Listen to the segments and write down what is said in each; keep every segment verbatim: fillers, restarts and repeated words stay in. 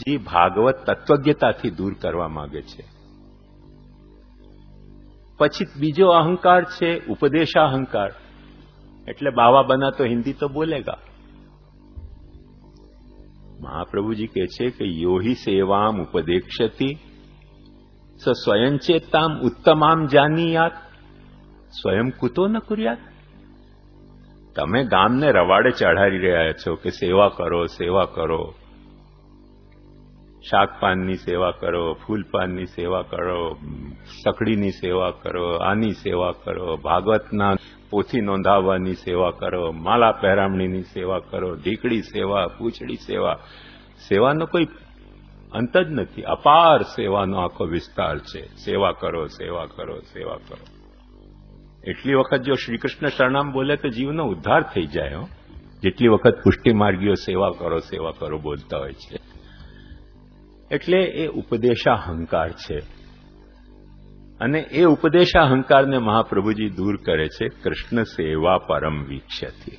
જે ભાગવત તત્વજ્ઞતાથી દૂર કરવા માંગે છે. પછી બીજો અહંકાર છે ઉપદેશાહંકાર, એટલે બાવા બના તો હિન્દી તો બોલેગા. મહાપ્રભુજી કહે છે કે યોહી સેવામ ઉપદેક્ષતી સ સ્વયંચેતામ ઉત્તમામ જાનીયાત સ્વયં કુતો ન કુર્યાત. તમે ગામને રવાડે ચઢાવી રહ્યા છો કે સેવા કરો, સેવા કરો, શાકપાનની સેવા કરો, ફૂલપાનની સેવા કરો, સકડીની સેવા કરો, આની સેવા કરો, ભાગવતના પોથી નોંધાવવાની સેવા કરો, માલા પહેરામણીની સેવા કરો, ઢીકડી સેવા, પૂંછડી સેવા. સેવાનો કોઈ અંત જ નથી. અપાર સેવાનો આખો વિસ્તાર છે. સેવા કરો, સેવા કરો, સેવા કરો. એટલી વખત જો શ્રીકૃષ્ણ શરણામ બોલે તો જીવનો ઉદ્ધાર થઈ જાય. જેટલી વખત પુષ્ટિ માર્ગીઓ સેવા કરો, સેવા કરો બોલતા હોય છે. એટલે એ ઉપદેશાહંકાર છે, અને એ ઉપદેશાહંકારને મહાપ્રભુજી દૂર કરે છે કૃષ્ણ સેવા પરમ વીક્ષથી.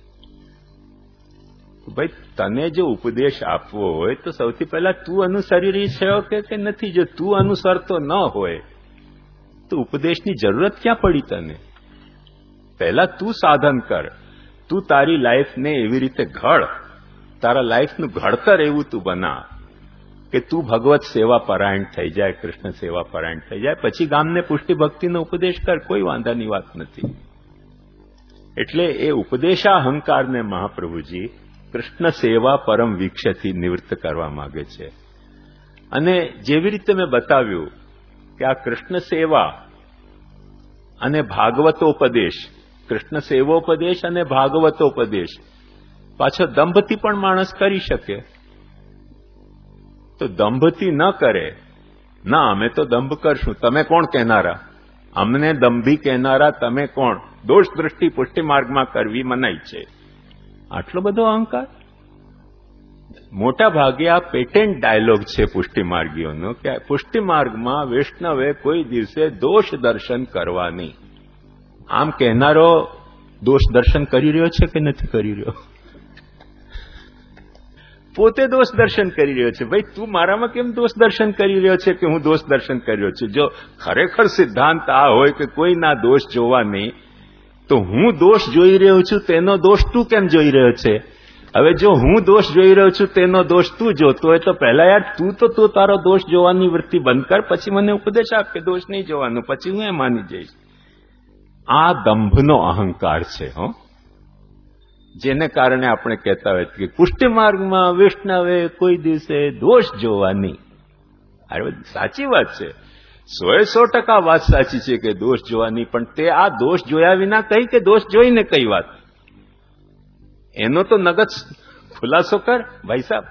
ભાઈ, તને જો ઉપદેશ આપવો હોય તો સૌથી પહેલા તું અનુસરી રહી છે કે નથી. જો તું અનુસરતો ન હોય તો ઉપદેશની જરૂરત ક્યાં પડી તને? પહેલા તું સાધન કર, તું તારી લાઈફને એવી રીતે ઘડ, તારા લાઈફનું ઘડતર એવું તું બના કે તું ભગવત સેવા પરાયણ થઈ જાય, કૃષ્ણ સેવા પરાયણ થઈ જાય. પછી ગામને પુષ્ટિ ભક્તિનો ઉપદેશ કર, કોઈ વાંધાની વાત નથી. એટલે એ ઉપદેશાહંકારને મહાપ્રભુજી કૃષ્ણ સેવા પરમ વીક્ષથી નિવૃત્ત કરવા માંગે છે. અને જેવી રીતે મેં બતાવ્યું કે આ કૃષ્ણ સેવા અને ભાગવતોપદેશ, કૃષ્ણ સેવોપદેશ અને ભાગવતોપદેશ પાછો દંભથી પણ માણસ કરી શકે. તો દંભથી ન કરે, ના અમે તો દંભ કરશું, તમે કોણ કહેનારા? અમને દંભી કહેનારા તમે કોણ? દોષ દ્રષ્ટિ પુષ્ટિ માર્ગમાં કરવી મનાઈ છે. આટલો બધો અહંકાર. મોટા ભાગે આ પેટેન્ટ ડાયલોગ છે પુષ્ટિ માર્ગીઓનો કે પુષ્ટિ માર્ગમાં વૈષ્ણવે કોઈ દિવસે દોષ દર્શન કરવા નહીં. આમ કહેનારો દોષ દર્શન કરી રહ્યો છે કે નથી કરી રહ્યો? પોતે દોષ દર્શન કરી રહ્યો છે. ભાઈ, તું મારામાં કેમ દોષ દર્શન કરી રહ્યો છે કે હું દોષ દર્શન કરી રહ્યો છું? જો ખરેખર સિદ્ધાંત આ હોય કે કોઈના દોષ જોવા નહીં, તો હું દોષ જોઈ રહ્યો છું તેનો દોષ તું કેમ જોઈ રહ્યો છે? હવે જો હું દોષ જોઈ રહ્યો છું તેનો દોષ તું જોતો હોય તો પહેલા યાર તું તો તું તારો દોષ જોવાની વૃત્તિ બંધ કર, પછી મને ઉપદેશ આપ કે દોષ નહીં જોવાનું, પછી હું એ માની જઈશ. આ દંભનો અહંકાર છે. હો, જેને કારણે આપણે કહેતા હોય કે પુષ્ટિ માર્ગમાં વૈષ્ણવે કોઈ દિવસે દોષ જોવા નહીં. અરે સાચી વાત છે, સોએ સો ટકા વાત સાચી છે કે દોષ જોવાની, પણ તે આ દોષ જોયા વિના કહી કે દોષ જોઈને કઈ વાત? એનો તો નગદ ખુલાસો કર ભાઈ સાહેબ.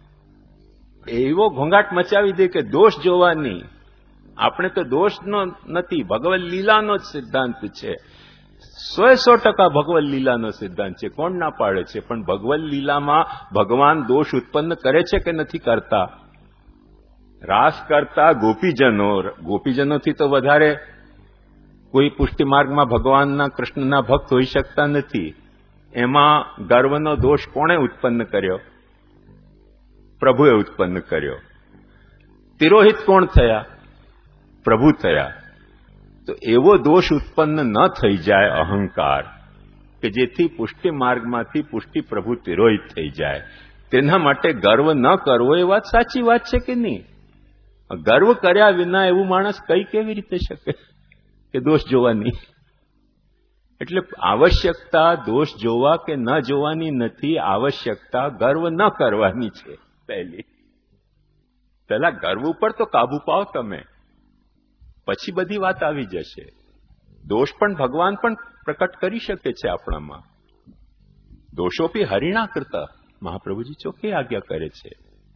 એવો ઘોંઘાટ મચાવી દે કે દોષ જોવાની. આપણે તો દોષનો નથી, ભગવદ લીલાનો જ સિદ્ધાંત છે. સોએ સો ટકા ભગવદ લીલાનો સિદ્ધાંત છે. કોણ ના પાડે છે? પણ ભગવદ લીલામાં ભગવાન દોષ ઉત્પન્ન કરે છે કે નથી કરતા? રાસ કરતા ગોપીજનો, ગોપીજનોથી તો વધારે કોઈ પુષ્ટિ માર્ગમાં ભગવાનના કૃષ્ણના ભક્ત હોઈ શકતા નથી. એમાં ગર્વનો દોષ કોણે ઉત્પન્ન કર્યો? પ્રભુએ ઉત્પન્ન કર્યો. તિરોહિત કોણ થયા? પ્રભુ થયા. તો એવો દોષ ઉત્પન્ન ન થઈ જાય અહંકાર, કે જેથી પુષ્ટિ માર્ગમાંથી પુષ્ટિ પ્રભુ તિરોહિત થઈ જાય. તેના માટે ગર્વ ન કરવો એ વાત સાચી વાત છે કે નહીં? ગર્વ કર્યા વિના એવું માણસ કઈ કેવી રીતે શકે કે દોષ જોવાની? એટલે આવશ્યકતા દોષ જોવા કે ન જોવાની નથી, આવશ્યકતા ગર્વ ન કરવાની છે. પહેલી પહેલા ગર્વ ઉપર તો કાબુ પાઓ તમે, પછી બધી વાત આવી જશે. દોષ પણ ભગવાન પણ પ્રકટ કરી શકે છે આપણામાં. દોષોપી હરિણા કરતા મહાપ્રભુજી ચોખ્ખી આજ્ઞા કરે છે.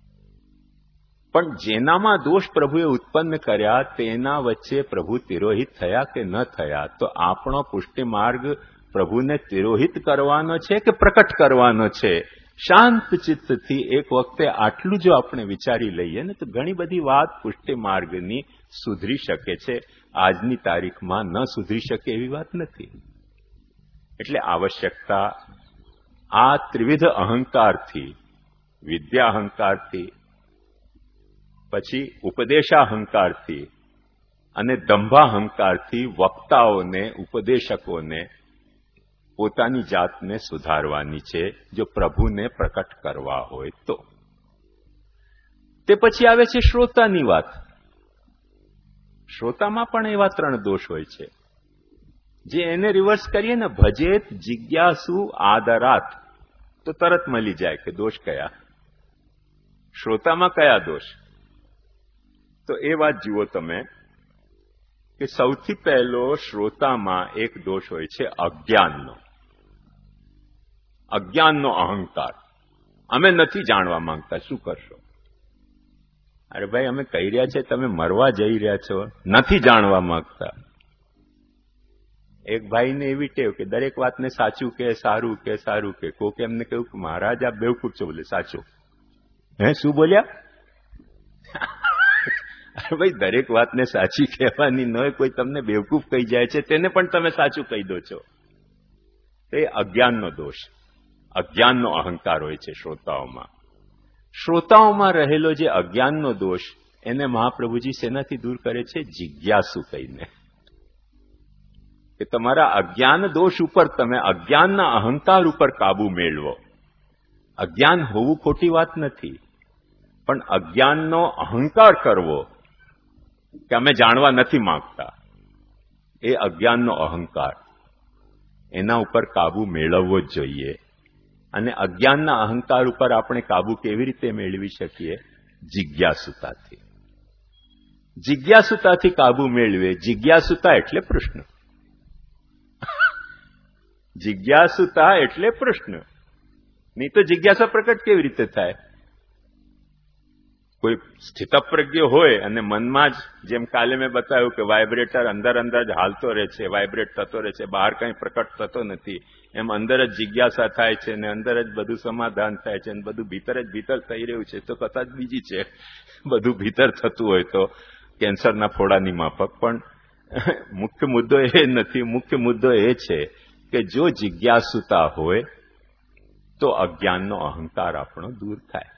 પણ જેનામાં દોષ પ્રભુએ ઉત્પન્ન કર્યા તેના વચ્ચે પ્રભુ તિરોહિત થયા કે ન થયા? તો આપણો પુષ્ટિ માર્ગ પ્રભુને તિરોહિત કરવાનો છે કે પ્રકટ કરવાનો છે? શાંત ચિત્તથી એક વખતે આટલું જો આપણે વિચારી લઈએ ને તો ઘણી બધી વાત પુષ્ટિ માર્ગની સુધરી શકે છે. આજની તારીખમાં ન સુધરી શકે એવી વાત નથી. એટલે આવશ્યકતા આ ત્રિવિધ અહંકારથી, વિદ્યા અહંકારથી, પછી ઉપદેશાહંકારથી અને દંભાહંકારથી વક્તાઓને, ઉપદેશકોને પોતાની જાતને સુધારવાની છે, જો પ્રભુને પ્રકટ કરવા હોય તો. તે પછી આવે છે શ્રોતાની વાત. શ્રોતામાં પણ એવા ત્રણ દોષ હોય છે, જે એને રિવર્સ કરીએ ને, ભજેત જિજ્ઞાસુ આદરાત, તો તરત મળી જાય કે દોષ કયા, શ્રોતામાં કયા દોષ. તો એ વાત જુઓ તમે કે સૌથી પહેલો શ્રોતામાં એક દોષ હોય છે અજ્ઞાનનો. અજ્ઞાનનો અહંકાર. અમે નથી જાણવા માંગતા, શું કરશો? અરે ભાઈ, અમે કહી રહ્યા છે, તમે મરવા જઈ રહ્યા છો, નથી જાણવા માંગતા. એક ભાઈને એવી ટેવ કે દરેક વાતને સાચું કે, સારું કે, સારું કે. કોક એમને કહ્યું કે મહારાજ આ બેવકૂફ છો. બોલે સાચું. હે, શું બોલ્યા? અરે ભાઈ, દરેક વાતને સાચી કહેવાની ન હોય. કોઈ તમને બેવકૂફ કહી જાય છે, તેને પણ તમે સાચું કહી દો છો. એ અજ્ઞાનનો દોષ, અજ્ઞાનનો અહંકાર હોય છે શ્રોતાઓમાં. શ્રોતાઓમાં રહેલો જે અજ્ઞાનનો દોષ, એને મહાપ્રભુજી શેનાથી દૂર કરે છે? જિજ્ઞાસુ કહીને. કે તમારા અજ્ઞાન દોષ ઉપર તમે અજ્ઞાનના અહંકાર ઉપર કાબુ મેળવો. અજ્ઞાન હોવું ખોટી વાત નથી, પણ અજ્ઞાનનો અહંકાર કરવો કે અમે જાણવા નથી માંગતા, એ અજ્ઞાનનો અહંકાર, એના ઉપર કાબુ મેળવવો જ જોઈએ. અને અજ્ઞાનના અહંકાર ઉપર આપણે કાબુ કેવી રીતે મેળવી શકીએ? જિજ્ઞાસુતાથી. જિજ્ઞાસુતાથી કાબુ મેળવે. જિજ્ઞાસુતા એટલે પ્રશ્ન. જિજ્ઞાસુતા એટલે પ્રશ્ન. નહીં તો જિજ્ઞાસા પ્રકટ કેવી રીતે થાય? કોઈ સ્થિતપ્રજ્ઞ હોય અને મનમાં જ, જેમ કાલે મેં બતાવ્યું કે વાઇબ્રેટર અંદર અંદર જ હાલતો રહે છે, વાઇબ્રેટ થતો રહે છે, બહાર કંઈ પ્રકટ થતો નથી, એમ અંદર જ જિજ્ઞાસા થાય છે ને અંદર જ બધું સમાધાન થાય છે અને બધું ભીતર જ ભીતર થઈ રહ્યું છે. તો કથા જ બીજી છે. બધું ભીતર થતું હોય તો કેન્સરના ફોડાની માફક. પણ મુખ્ય મુદ્દો એ નથી. મુખ્ય મુદ્દો એ છે કે જો જિજ્ઞાસુતા હોય તો અજ્ઞાનનો અહંકાર આપણો દૂર થાય.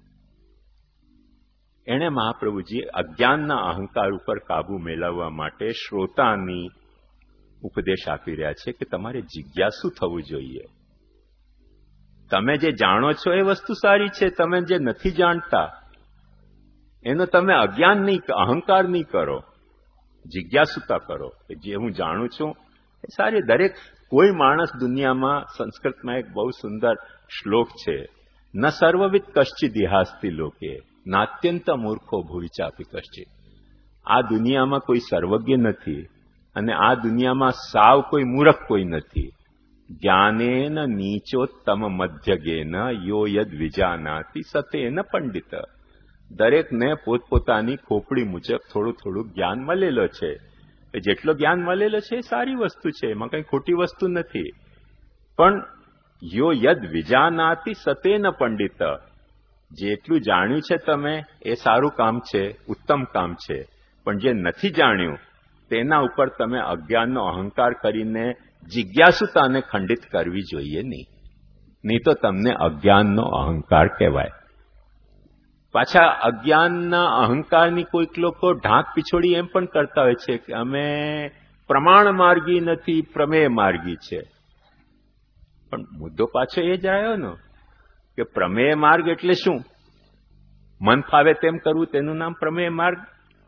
એણે મહાપ્રભુજી અજ્ઞાનના અહંકાર ઉપર કાબુ મેળવવા માટે શ્રોતાની ઉપદેશ આપી રહ્યા છે કે તમારે જિજ્ઞાસુ થવું જોઈએ. તમે જે જાણો છો એ વસ્તુ સારી છે. તમે જે નથી જાણતા એનો તમે અજ્ઞાન નહીં, અહંકાર નહીં કરો, જિજ્ઞાસુતા કરો. જે હું જાણું છું એ સારી. દરેક કોઈ માણસ દુનિયામાં, સંસ્કૃતમાં એક બહુ સુંદર શ્લોક છે, ન સર્વવિદ કશ્ચિદ ઇહાસ્તિ લોકે નાત્યંત મૂર્ખો ભૂવિ ચાપી કશ્ચિત. આ દુનિયામાં કોઈ સર્વજ્ઞ નથી અને આ દુનિયામાં સાવ કોઈ મૂર્ખ કોઈ નથી. જ્ઞાનેન નીચોત્તમ મધ્યગેન યો યદ વિજાનાતિ સતેન પંડિત. દરેકને પોતપોતાની ખોપડી મુજબ થોડું થોડું જ્ઞાન મળેલો છે. જેટલો જ્ઞાન મળેલો છે એ સારી વસ્તુ છે, એમાં કંઈ ખોટી વસ્તુ નથી. પણ યો યદ વિજાનાતિ સતેન પંડિત. જેટલું જાણ્યું છે તમે એ સારું કામ છે, ઉત્તમ કામ છે. પણ જે નથી જાણ્યું તેના ઉપર તમે અજ્ઞાનનો અહંકાર કરીને જિજ્ઞાસુતાને ખંડિત કરવી જોઈએ નહીં. નહીં તો તમને અજ્ઞાનનો અહંકાર કહેવાય. પાછા અજ્ઞાનના અહંકારની કોઈક લોકો ઢાંક પીછોડી એમ પણ કરતા હોય છે કે અમે પ્રમાણ માર્ગી નથી, પ્રમેય માર્ગી છે. પણ મુદ્દો પાછો એ જ આવ્યો ને કે પ્રમેય માર્ગ એટલે શું? મન ફાવે તેમ કરવું તેનું નામ પ્રમેય માર્ગ?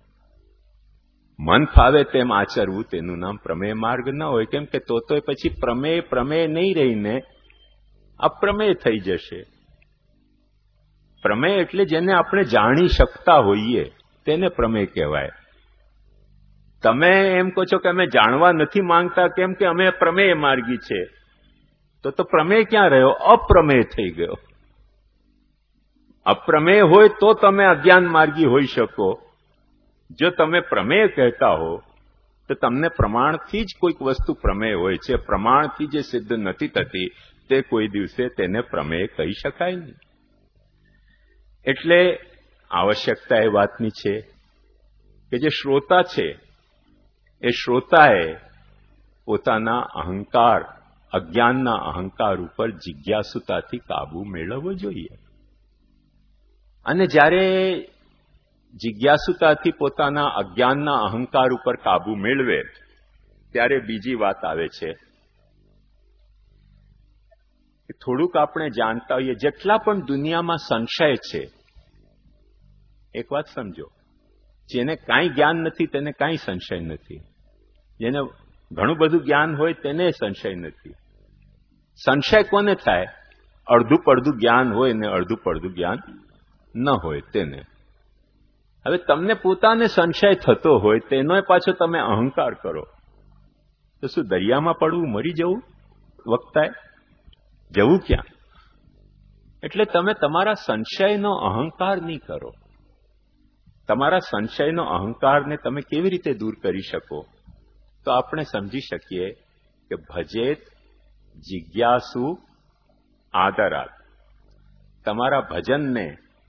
મન ફાવે તેમ આચરવું તેનું નામ પ્રમેય માર્ગ ન હોય. કેમ કે તો તો પછી પ્રમેય પ્રમેય નહીં રહીને અપ્રમેય થઈ જશે. પ્રમેય એટલે જેને આપણે જાણી શકતા હોઈએ તેને પ્રમેય કહેવાય. તમે એમ કહો છો કે અમે જાણવા નથી માંગતા કેમ કે અમે પ્રમેય માર્ગી છે, તો તો પ્રમેય ક્યાં રહ્યો? અપ્રમેય થઈ ગયો. અપ્રમેય હોય તો તમે અજ્ઞાન માર્ગી હોઈ શકો. જો તમે પ્રમેય કહેતા હો તો તમને પ્રમાણથી જ કોઈક વસ્તુ પ્રમેય હોય છે. પ્રમાણથી જે સિદ્ધ નથી થતી તે કોઈ દિવસે તેને પ્રમેય કહી શકાય નહીં. એટલે આવશ્યકતા એ વાતની છે કે જે શ્રોતા છે એ શ્રોતાએ પોતાના અહંકાર, અજ્ઞાનના અહંકાર ઉપર જિજ્ઞાસુતાથી કાબુ મેળવવો જોઈએ. અને જ્યારે જિજ્ઞાસુતાથી પોતાના અજ્ઞાનના અહંકાર ઉપર કાબુ મેળવે ત્યારે બીજી વાત આવે છે કે થોડુંક આપણે જાણતા હોઈએ જેટલા પણ દુનિયામાં સંશય છે એક વાત સમજો, જેને કાંઈ જ્ઞાન નથી તેને કાંઈ સંશય નથી, જેને ઘણું બધું જ્ઞાન હોય તેને સંશય નથી. સંશય કોને થાય? અડધું પડધું જ્ઞાન હોય ને અડધું પડધું જ્ઞાન ન હોય તેને. હવે તમને પોતાને સંશય થતો હોય તેનો પાછો તમે અહંકાર કરો તો શું દરિયામાં પડવું, મરી જવું વખતાય? જવું ક્યાં? એટલે તમે તમારા સંશયનો અહંકાર નહીં કરો. તમારા સંશયનો અહંકારને તમે કેવી રીતે દૂર કરી શકો? તો આપણે સમજી શકીએ કે ભજેત જિજ્ઞાસુ આદરાત. તમારા ભજનને,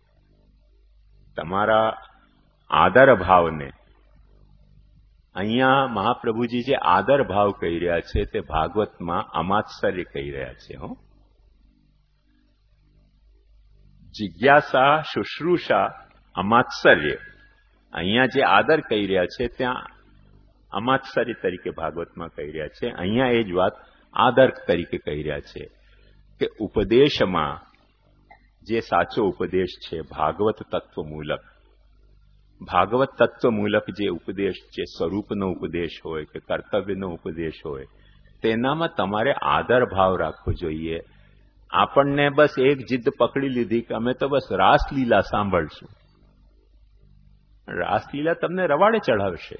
તમારા આદર ભાવને, અહીંયા મહાપ્રભુજી જે આદર ભાવ કહી રહ્યા છે તે ભાગવતમાં અમાત્સર્ય કહી રહ્યા છે. હો, જિજ્ઞાસા, શુશ્રુષા, અમાત્સર્ય, અહીંયા જે આદર કહી રહ્યા છે ત્યાં અમાત્સર્ય તરીકે ભાગવતમાં કહી રહ્યા છે. અહીંયા એ જ વાત આદર તરીકે કહી રહ્યા છે કે ઉપદેશમાં જે સાચો ઉપદેશ છે ભાગવત તત્વમૂલક, ભાગવત તત્વમૂલક જે ઉપદેશ, જે સ્વરૂપનો ઉપદેશ હોય કે કર્તવ્યનો ઉપદેશ હોય તેનામાં તમારે આદર ભાવ રાખવો જોઈએ. આપણને બસ એક જીદ પકડી લીધી કે અમે તો બસ રાસલીલા સાંભળશું. રાસલીલા તમને રવાડે ચઢાવશે.